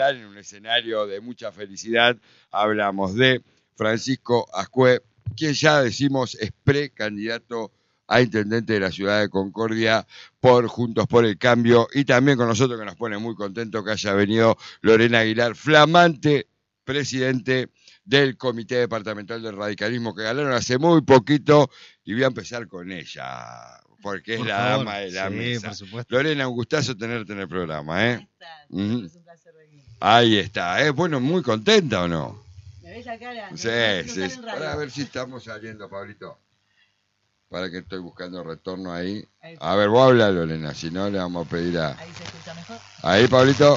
en un escenario de mucha felicidad. Hablamos de Francisco Ascué, quien ya decimos es precandidato a intendente de la ciudad de Concordia por Juntos por el Cambio, y también con nosotros, que nos pone muy contento que haya venido Lorena Aguilar, flamante presidente del Comité Departamental del Radicalismo, que ganaron hace muy poquito, y voy a empezar con ella, porque es la dama de la mesa. Por supuesto. Lorena, un gustazo tenerte en el programa, ¿eh? ¿Cómo estás? Es un placer venir. Ahí está, ¿eh? Bueno, ¿muy contenta o no? ¿Me ves la cara? Sí, sí. Para ver si estamos saliendo, Pablito. Para que estoy buscando retorno ahí. A ver, vos habla, Lorena, si no le vamos a pedir a... Ahí se escucha mejor. Ahí, Pablito.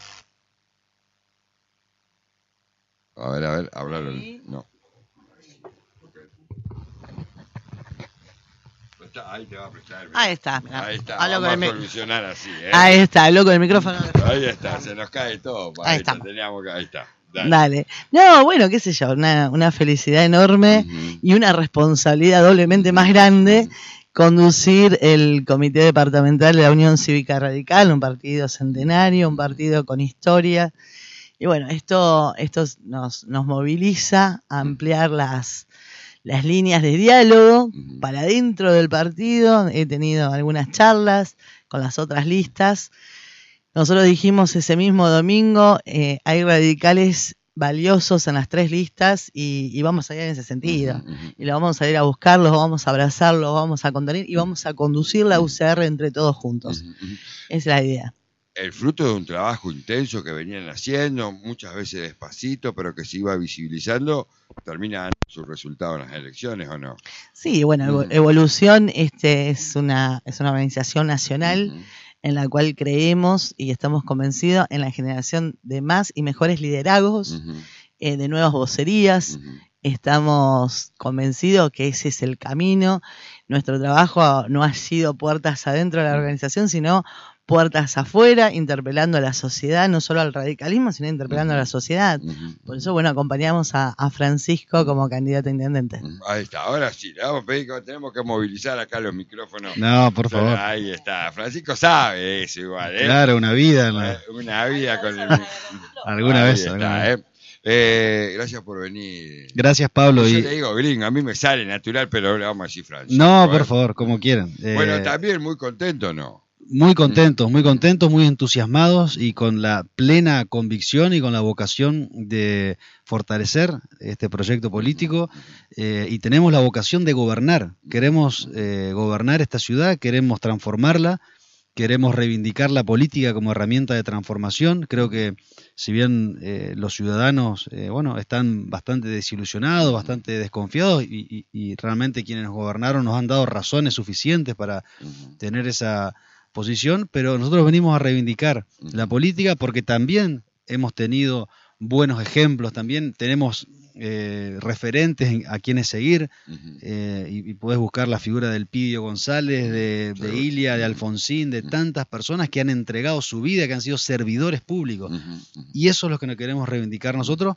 A ver, háblalo. No. Ahí te va a prestar. Ahí está, mirá. Ahí está, Hablo vamos con a el solucionar así, ¿eh? Ahí está, hablo con el micrófono. Ahí está, se nos cae todo, Pablito. Ahí estamos. Ahí está. Dale. No, bueno, qué sé yo, una felicidad enorme y una responsabilidad doblemente más grande conducir el Comité Departamental de la Unión Cívica Radical, un partido centenario, un partido con historia. Y bueno, esto nos moviliza a ampliar las líneas de diálogo para dentro del partido. He tenido algunas charlas con las otras listas. Nosotros dijimos ese mismo domingo, hay radicales valiosos en las tres listas y vamos a ir en ese sentido. Y lo vamos a ir a buscar, los vamos a abrazar, los vamos a contener y vamos a conducir la UCR entre todos juntos. Esa es la idea. El fruto de un trabajo intenso que venían haciendo, muchas veces despacito, pero que se iba visibilizando, termina dando su resultado en las elecciones, ¿o no? Sí, bueno, Evolución es una organización nacional en la cual creemos y estamos convencidos en la generación de más y mejores liderazgos, de nuevas vocerías. Estamos convencidos que ese es el camino. Nuestro trabajo no ha sido puertas adentro de la organización, sino puertas afuera, interpelando a la sociedad, no solo al radicalismo, sino interpelando a la sociedad. Por eso, bueno, acompañamos a Francisco como candidato a intendente. Ahí está, ahora sí, le vamos a pedir que tenemos que movilizar acá los micrófonos. No, por favor. Ahí está, Francisco sabe eso igual, ¿eh? Claro, una vida. Una vida con el... Alguna vez. Gracias por venir. Gracias, Pablo. Yo le digo gringo, a mí me sale natural, pero le vamos a decir Francisco. No, por favor, como quieran. Bueno, también muy contento, ¿no? Muy contentos, muy entusiasmados y con la plena convicción y con la vocación de fortalecer este proyecto político, y tenemos la vocación de gobernar. Queremos gobernar esta ciudad, queremos transformarla, queremos reivindicar la política como herramienta de transformación. Creo que si bien los ciudadanos están bastante desilusionados, bastante desconfiados, y realmente quienes nos gobernaron nos han dado razones suficientes para tener esa posición, pero nosotros venimos a reivindicar la política porque también hemos tenido buenos ejemplos, también tenemos referentes a quienes seguir, y podés buscar la figura del Pidio González, de Ilia, de Alfonsín, de tantas personas que han entregado su vida, que han sido servidores públicos, y eso es lo que nos queremos reivindicar nosotros,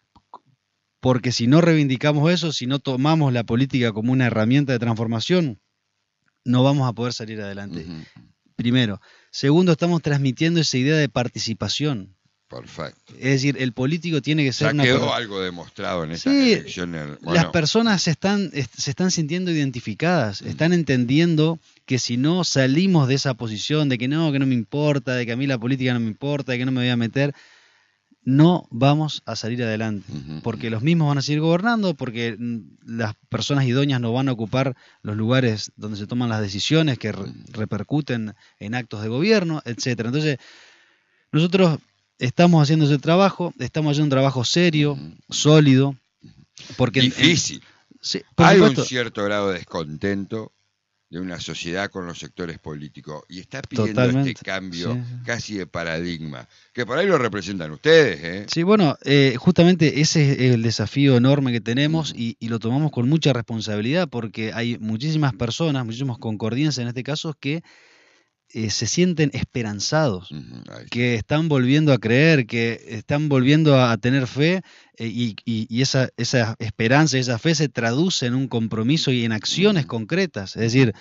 porque si no reivindicamos eso, si no tomamos la política como una herramienta de transformación, no vamos a poder salir adelante. Primero. Segundo, estamos transmitiendo esa idea de participación. Perfecto. Es decir, el político tiene que ser ya quedó algo demostrado en estas elecciones. Bueno. Las personas se están sintiendo identificadas, están entendiendo que si no salimos de esa posición de que no me importa, de que a mí la política no me importa, de que no me voy a meter, no vamos a salir adelante, porque los mismos van a seguir gobernando, porque las personas idóneas no van a ocupar los lugares donde se toman las decisiones que repercuten en actos de gobierno, etcétera. Entonces, nosotros estamos haciendo ese trabajo, estamos haciendo un trabajo serio, sólido, porque difícil. Sí, hay supuesto, un cierto grado de descontento de una sociedad con los sectores políticos, y está pidiendo este cambio casi de paradigma, que por ahí lo representan ustedes, ¿eh? Sí, bueno, justamente ese es el desafío enorme que tenemos, y lo tomamos con mucha responsabilidad, porque hay muchísimas personas, muchísimos concordienses en este caso, que se sienten esperanzados, que están volviendo a creer, que están volviendo a tener fe, y esa esperanza y esa fe se traduce en un compromiso y en acciones concretas. Es decir,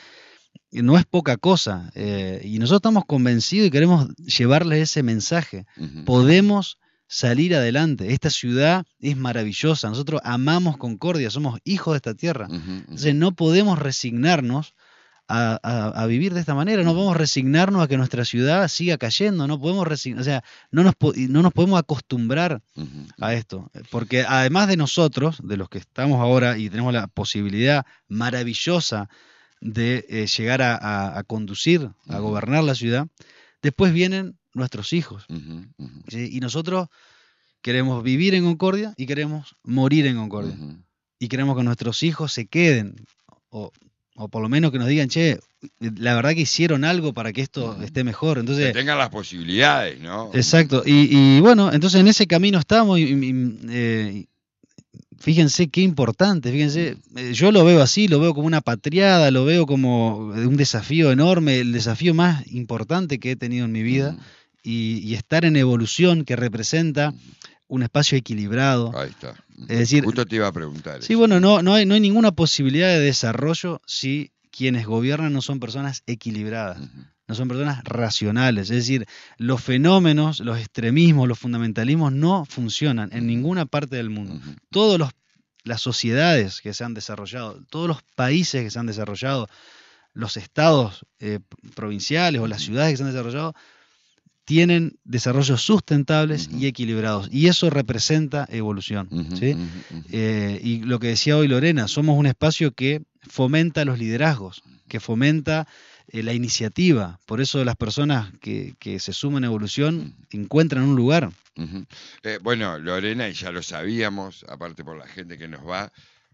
no es poca cosa. Y nosotros estamos convencidos y queremos llevarles ese mensaje. Podemos salir adelante. Esta ciudad es maravillosa. Nosotros amamos Concordia, somos hijos de esta tierra. Entonces no podemos resignarnos a vivir de esta manera, no podemos resignarnos a que nuestra ciudad siga cayendo, no podemos o sea, no nos podemos acostumbrar a esto, porque además de nosotros, de los que estamos ahora y tenemos la posibilidad maravillosa de llegar a conducir, a gobernar la ciudad, después vienen nuestros hijos. ¿Sí? Y nosotros queremos vivir en Concordia y queremos morir en Concordia. Y queremos que nuestros hijos se queden, o por lo menos que nos digan, che, la verdad que hicieron algo para que esto esté mejor. Entonces, que tengan las posibilidades, ¿no? Exacto. Y bueno, entonces en ese camino estamos. Fíjense qué importante, fíjense, yo lo veo así, lo veo como una patriada, lo veo como un desafío enorme, el desafío más importante que he tenido en mi vida, y estar en evolución, que representa un espacio equilibrado. Ahí está. Es decir, justo te iba a preguntar. Sí, bueno, no hay ninguna posibilidad de desarrollo si quienes gobiernan no son personas equilibradas, no son personas racionales. Es decir, los fenómenos, los extremismos, los fundamentalismos no funcionan en ninguna parte del mundo. Todas las sociedades que se han desarrollado, todos los países que se han desarrollado, los estados provinciales o las ciudades que se han desarrollado, tienen desarrollos sustentables y equilibrados, y eso representa evolución. ¿Sí? Y lo que decía hoy Lorena, somos un espacio que fomenta los liderazgos, que fomenta la iniciativa. Por eso las personas que se suman a evolución encuentran un lugar. Bueno, Lorena, y ya lo sabíamos, aparte por la gente que nos va,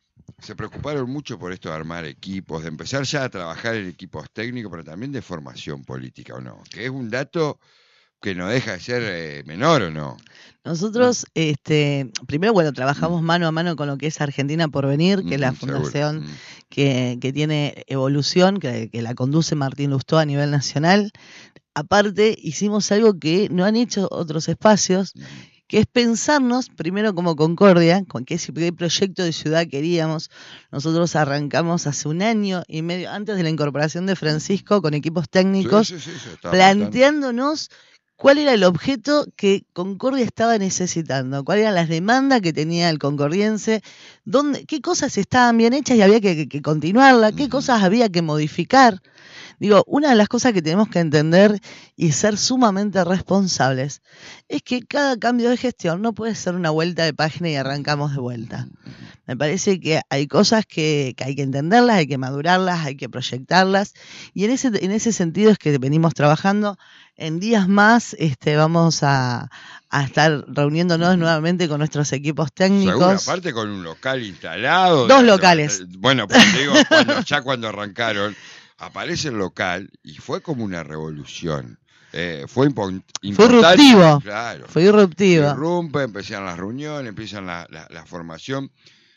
se preocuparon mucho por esto de armar equipos, de empezar ya a trabajar en equipos técnicos, pero también de formación política, ¿o no? Que es un dato que no deja de ser menor, ¿o no? Nosotros, primero, bueno, trabajamos mano a mano con lo que es Argentina por Venir, que es la fundación que tiene Evolución, que la conduce Martín Lustó a nivel nacional. Aparte, hicimos algo que no han hecho otros espacios, que es pensarnos, primero como Concordia, con qué proyecto de ciudad queríamos. Nosotros arrancamos hace 1 año y medio, antes de la incorporación de Francisco, con equipos técnicos, planteándonos cuál era el objeto que Concordia estaba necesitando, cuáles eran las demandas que tenía el concordiense, qué cosas estaban bien hechas y había que continuarlas, qué cosas había que modificar. Digo, una de las cosas que tenemos que entender y ser sumamente responsables es que cada cambio de gestión no puede ser una vuelta de página y arrancamos de vuelta. Me parece que hay cosas que hay que entenderlas, hay que madurarlas, hay que proyectarlas, y en ese sentido es que venimos trabajando. En días más vamos a estar reuniéndonos nuevamente con nuestros equipos técnicos. Seguro, aparte con un local instalado. 2 locales. Bueno, pues digo, cuando arrancaron, aparece el local y fue como una revolución. Fue irruptivo. Claro. Fue irruptivo. Irrumpe, empiezan las reuniones, empiezan la formación.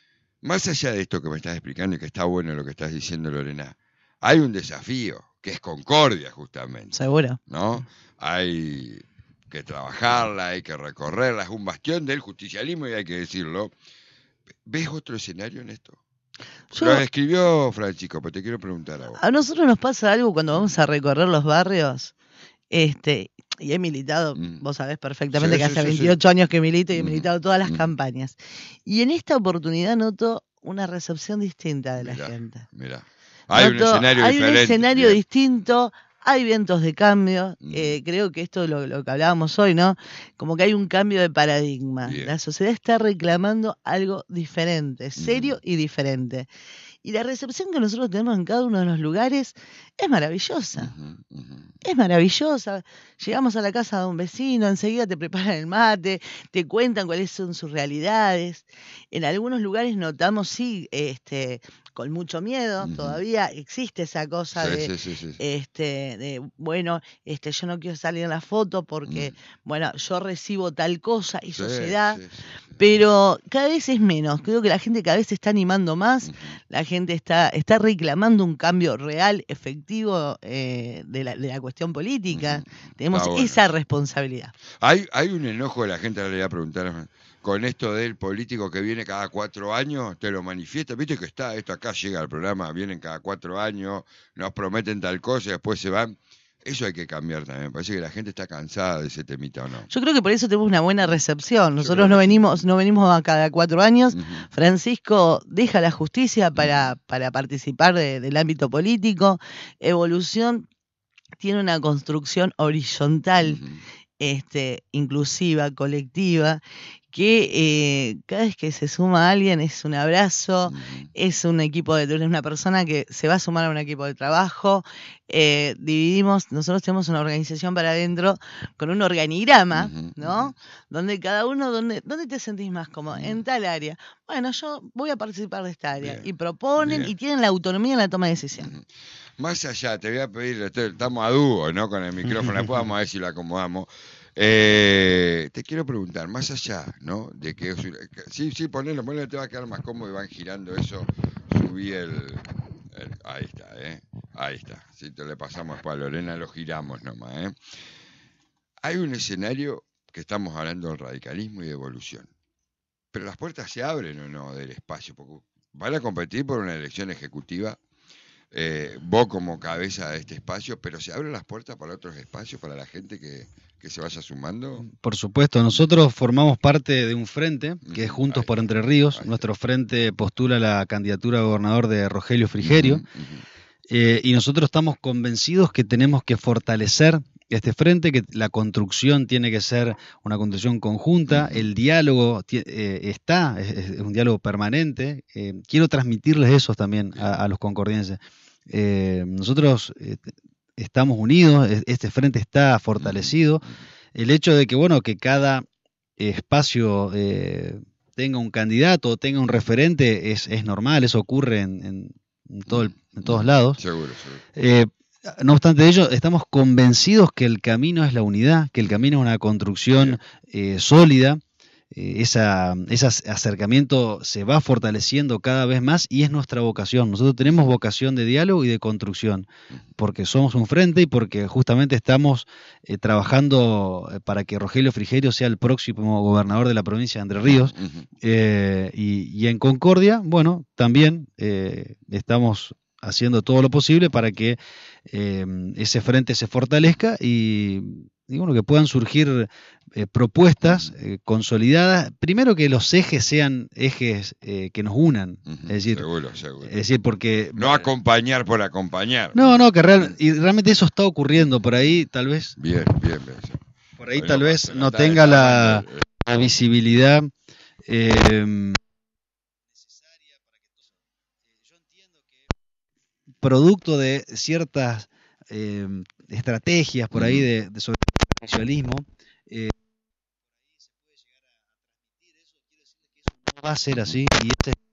Más allá de esto que me estás explicando y que está bueno lo que estás diciendo, Lorena, hay un desafío, que es Concordia, justamente. Seguro. ¿No? Hay que trabajarla, hay que recorrerla, es un bastión del justicialismo y hay que decirlo. ¿Ves otro escenario en esto? Lo escribió Francisco, pero te quiero preguntar a vos. A nosotros nos pasa algo cuando vamos a recorrer los barrios, y he militado, vos sabés perfectamente que hace 28 años que milito y he militado todas las campañas. Y en esta oportunidad noto una recepción distinta de la gente. Mirá. Hay un escenario distinto, hay vientos de cambio. Creo que esto es lo que hablábamos hoy, ¿no? Como que hay un cambio de paradigma. Bien. La sociedad está reclamando algo diferente, serio y diferente. Y la recepción que nosotros tenemos en cada uno de los lugares es maravillosa. Es maravillosa. Llegamos a la casa de un vecino, enseguida te preparan el mate, te cuentan cuáles son sus realidades. En algunos lugares notamos, sí, con mucho miedo, todavía existe esa cosa bueno, yo no quiero salir en la foto porque, bueno, yo recibo tal cosa y sociedad. pero cada vez es menos. Creo que la gente cada vez se está animando más, la gente está reclamando un cambio real, efectivo de la cuestión política. Tenemos esa responsabilidad. Hay un enojo de la gente, ahora le voy a preguntar, con esto del político que viene cada 4 años, te lo manifiesta, viste que está, esto acá llega al programa, vienen cada 4 años, nos prometen tal cosa y después se van. Eso hay que cambiar también. Me parece que la gente está cansada de ese temita, ¿o no? Yo creo que por eso tenemos una buena recepción. Nosotros no venimos a cada 4 años. Francisco deja la justicia para participar del ámbito político. Evolución tiene una construcción horizontal, inclusiva, colectiva, que cada vez que se suma alguien es un abrazo, es un equipo es una persona que se va a sumar a un equipo de trabajo. Nosotros tenemos una organización para adentro con un organigrama, ¿no? Donde cada uno, ¿dónde te sentís más cómodo? En tal área. Bueno, yo voy a participar de esta área. Bien. Y proponen y tienen la autonomía en la toma de decisión. Más allá, te voy a pedir, estamos a dúo, ¿no? Con el micrófono, después vamos a ver si lo acomodamos. Te quiero preguntar, más allá, ¿no? De que sí, ponelo, te va a quedar más cómodo y van girando eso. Subí ahí está, ahí está. Si te le pasamos para Lorena, lo giramos nomás, Hay un escenario que estamos hablando del radicalismo y de evolución. Pero las puertas se abren o no del espacio, porque van a competir por una elección ejecutiva. Vos como cabeza de este espacio, pero se abren las puertas para otros espacios, para la gente que se vaya sumando. Por supuesto, nosotros formamos parte de un frente que es Juntos por Entre Ríos. Nuestro frente postula la candidatura a gobernador de Rogelio Frigerio, y nosotros estamos convencidos que tenemos que fortalecer este frente, que la construcción tiene que ser una construcción conjunta, el diálogo es un diálogo permanente. Quiero transmitirles eso también a los concordienses. Nosotros estamos unidos, este frente está fortalecido. El hecho de que cada espacio tenga un candidato o tenga un referente es normal, eso ocurre en todos lados. Seguro. No obstante ello, estamos convencidos que el camino es la unidad, que el camino es una construcción sólida. Ese acercamiento se va fortaleciendo cada vez más y es nuestra vocación. Nosotros tenemos vocación de diálogo y de construcción, porque somos un frente y porque justamente estamos trabajando para que Rogelio Frigerio sea el próximo gobernador de la provincia de Entre Ríos. Y en Concordia, también estamos haciendo todo lo posible para que ese frente se fortalezca y que puedan surgir propuestas consolidadas. Primero, que los ejes sean ejes que nos unan. Es decir, seguro. Es decir, porque no acompañar por acompañar. No, que realmente eso está ocurriendo. Por ahí tal vez. Bien. Por ahí tal vez no tenga la visibilidad necesaria para que yo entiendo que producto de ciertas estrategias por ahí de sobre el socialismo, se puede llegar a transmitir eso. Quiero decirles que eso no va a ser así, y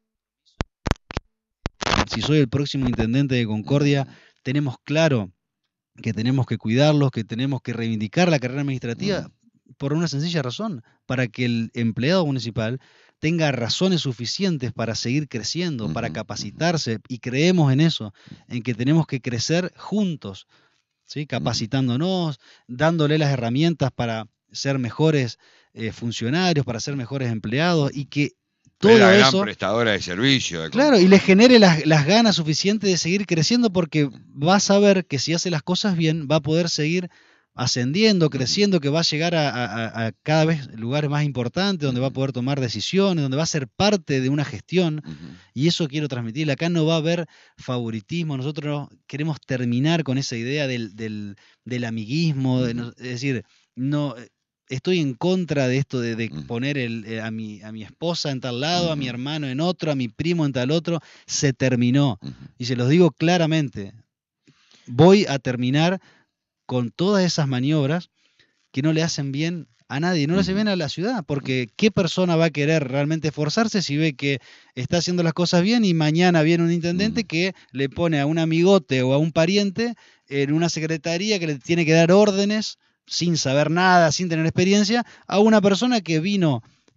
si soy el próximo intendente de Concordia, tenemos claro que tenemos que cuidarlos, que tenemos que reivindicar la carrera administrativa por una sencilla razón, para que el empleado municipal tenga razones suficientes para seguir creciendo, para capacitarse, y creemos en eso, en que tenemos que crecer juntos, ¿sí? Capacitándonos, dándole las herramientas para ser mejores funcionarios, para ser mejores empleados, y que todo la eso, gran prestadora de servicio. Claro, y le genere las ganas suficientes de seguir creciendo, porque va a saber que si hace las cosas bien va a poder seguir ascendiendo, creciendo, que va a llegar a cada vez lugares más importantes, donde va a poder tomar decisiones, donde va a ser parte de una gestión. Y eso quiero transmitirle. Acá no va a haber favoritismo. Nosotros queremos terminar con esa idea del amiguismo. Es decir, no estoy en contra de esto de poner a mi esposa en tal lado, a mi hermano en otro, a mi primo en tal otro. Se terminó. Y se los digo claramente. Voy a terminar con todas esas maniobras que no le hacen bien a nadie, no le hacen bien a la ciudad, porque ¿qué persona va a querer realmente esforzarse si ve que está haciendo las cosas bien y mañana viene un intendente que le pone a un amigote o a un pariente en una secretaría que le tiene que dar órdenes sin saber nada, sin tener experiencia, a una persona que vino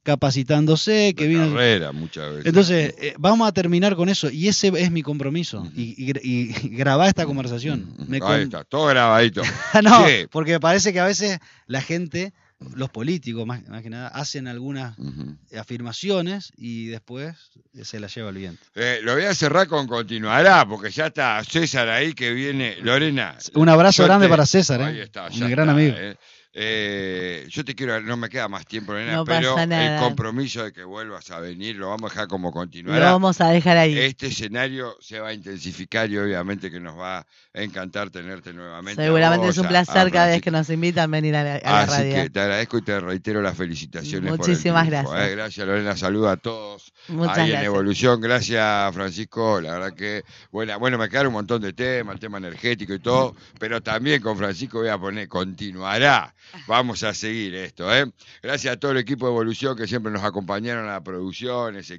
capacitándose, que de vino... carrera muchas veces. Entonces, vamos a terminar con eso, y ese es mi compromiso, y grabar esta conversación. Ahí está, todo grabadito. No, Sí. porque me parece que a veces la gente, los políticos más que nada, hacen algunas afirmaciones y después se las lleva el viento. Lo voy a cerrar con continuará, porque ya está César ahí que viene. Lorena. Un abrazo grande para César, ahí está, ya un gran está, amigo. Yo te quiero, no me queda más tiempo, Lorena, No pero pasa nada. el compromiso de que vuelvas a venir lo vamos a dejar como Lo continuará. vamos a dejar ahí. Este escenario se va a intensificar y obviamente que nos va a encantar tenerte nuevamente. Seguramente a es un vos, placer cada vez Francisco. que nos invitan a venir a la Así radio. que te agradezco y te reitero las felicitaciones. Muchísimas por el triunfo, gracias. Gracias, Lorena. Saludos a todos. Muchas ahí gracias. en Evolución. Gracias, Francisco. La verdad que, bueno, me quedaron un montón de temas, el tema energético y todo, pero también con Francisco voy a poner continuará. Vamos a seguir esto, ¿eh? Gracias a todo el equipo de Evolución que siempre nos acompañaron a la producción, ese